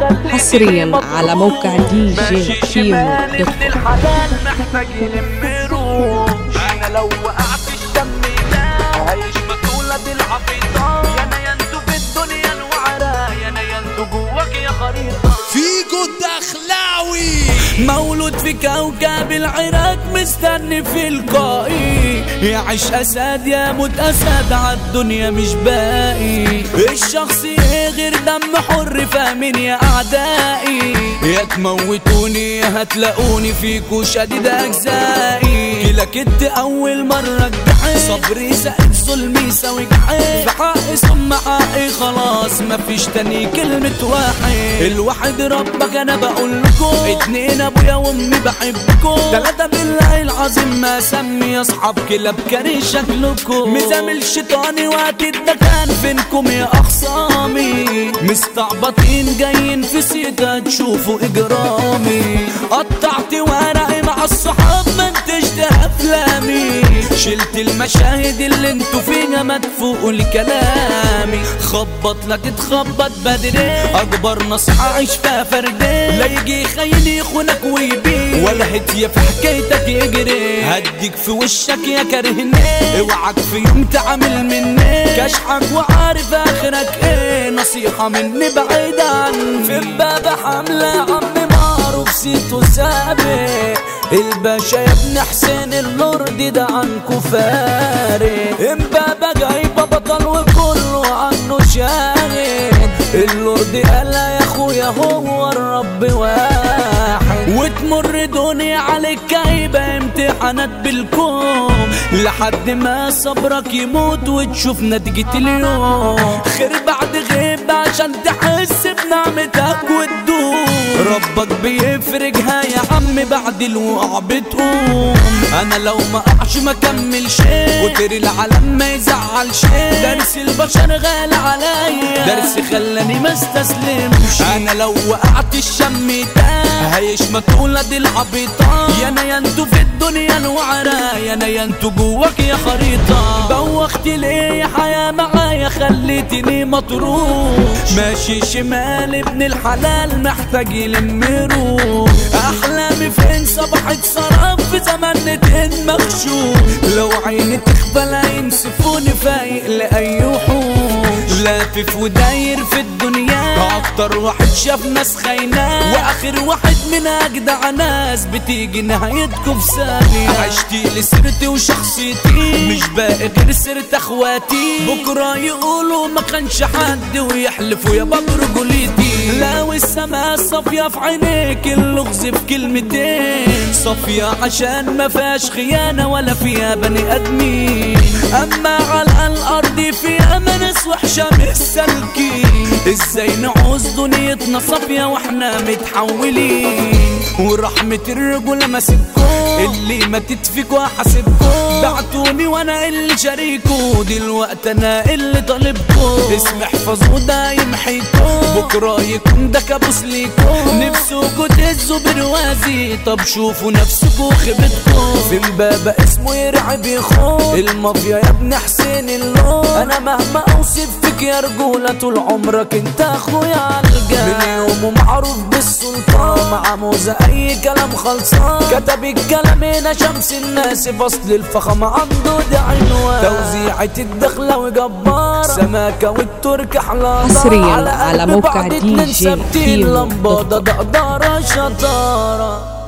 حصريا على موقع دي جي كيمو دوت كوم. الحلال محتاج يلم روح. انا لو وقعت الشم لا هيشبك ولاد العبيطان. يا انتو في الدنيا الوعرة، يا انتو جواك يا خريطة. فيجو الدخلاوي مولود في كوكب العراق مستني في القائي. يعيش أسد يموت أسد عالدنيا مش باقي. الشخص غير دم حر فاهمين يا أعدائي. يا تموتوني يا هتلاقوني فيكو شديد أجزائي. كلا كنت أول مرة جحي صبري زائد ظلمي سوي جحي. في حقي ثم حقي خلاص مفيش تاني كلمة واحد. الواحد ربك أنا بقول لكم، اتنين أبويا وأمي بحبكم، تلاتة بالله العظيم ما سمي أصحاب كلاب كاري شكلكم. مزامل شيطاني وقت الدكان فينكم يا أخصامي. مستعبطين جايين في سيدة تشوفوا إجرامي. قطعت ورقي مع الصحاب ما انتش ده أفلامي. شلت المشاهد اللي انتوا فيها ما تفوقوا لكلامي. خبط لا تتخبط بدري، أكبر نصيحة عيش فيها فردي. لا يجي خاين يخونك ويبيع ولا هدية في حكايتك يجري. هديك في وشك يا كرهني، اوعك في يوم تعمل مني كشحك وعارف آخرك ايه. نصيحة مني بعيد عني، في بابا حملة عم معروف سيتو سابق. الباشا يا ابن حسين اللوردي ده عنكو فارق. امبابة جايبة بطل وكله عنه شاهد. اللوردي قالها يا اخويا هو الرب واحد. وتمر دنيا عليك جايبة امتحانات بالكون لحد ما صبرك يموت وتشوف نتيجة اليوم. خير بعد غيب عشان تحس بنعمتك وتدوم. ربك بيفرجها يا عم بعد الوقع بتقوم. انا لو ما اقعش ما كمل شيء وتري العالم ما يزعل شيء. درس البشر غالي عليا، درس خلاني ما استسلمش. انا لو وقعت الشم تاه هيشمت ولاد العبيطان. يا انتو في الدنيا الوعرة، يا انتو جواك يا خريطة. بوخت ليه يا حياة معايا خليتني مطروح. ماشي شمال ابن الحلال محتاج يلم روح. احلامي فين صبحت سراب في زمن مخشوش. لو عيني تخفى لا ينسفوني فايق لأي وحوش. لافف وداير في الدنيا اكتر واحد شاف ناس خايناه، واخر واحد من اجدع ناس بتيجي نهايتكم في ثانية. عشتي لسيرتي وشخصيتي مش باقي غير سيرة اخواتي. بكرة يقولوا ما كانش حد ويحلفوا يا باب رجوليتي. لو السما صافية في عينيك اللغز في كلمتين. صافية عشان ما فيهاش خيانة ولا فيها بني ادمين. اما على الارض فيها ناس وحشة مش سالكين. ازاي نعوز دنيتنا صافية واحنا متحولين. ورحمة الرجولة ما سيبكم، اللي ماتت فيكوا هحاسبكم. بعتوني وانا اللي شاريكوا، دلوقتي انا اللي طالبكم. اسم احفظوا ده يمحيكم، بكرة يكون ده كابوس ليكم. نفسكوا تهزوا بروازي، طب شوفوا نفسكوا خيبتكم. في امبابة اسمه يرعب يخون، المافيا يا ابن حسين اللون. انا مهما اوصف فيك يا رجولة طول عمرك انت اخويا عالجا. من يومه معروف بالسلطان، مع موزة اي كلام خلصان. كتب الكلام هنا شمس الناس، فصل الفخم عنده ده عنوان. توزيعة الدخلاوي جبار، سماكة والترك حلال. حصريا على موقع دي جي كيمو دوت كوم. لمبادة ده قدارة شطارة.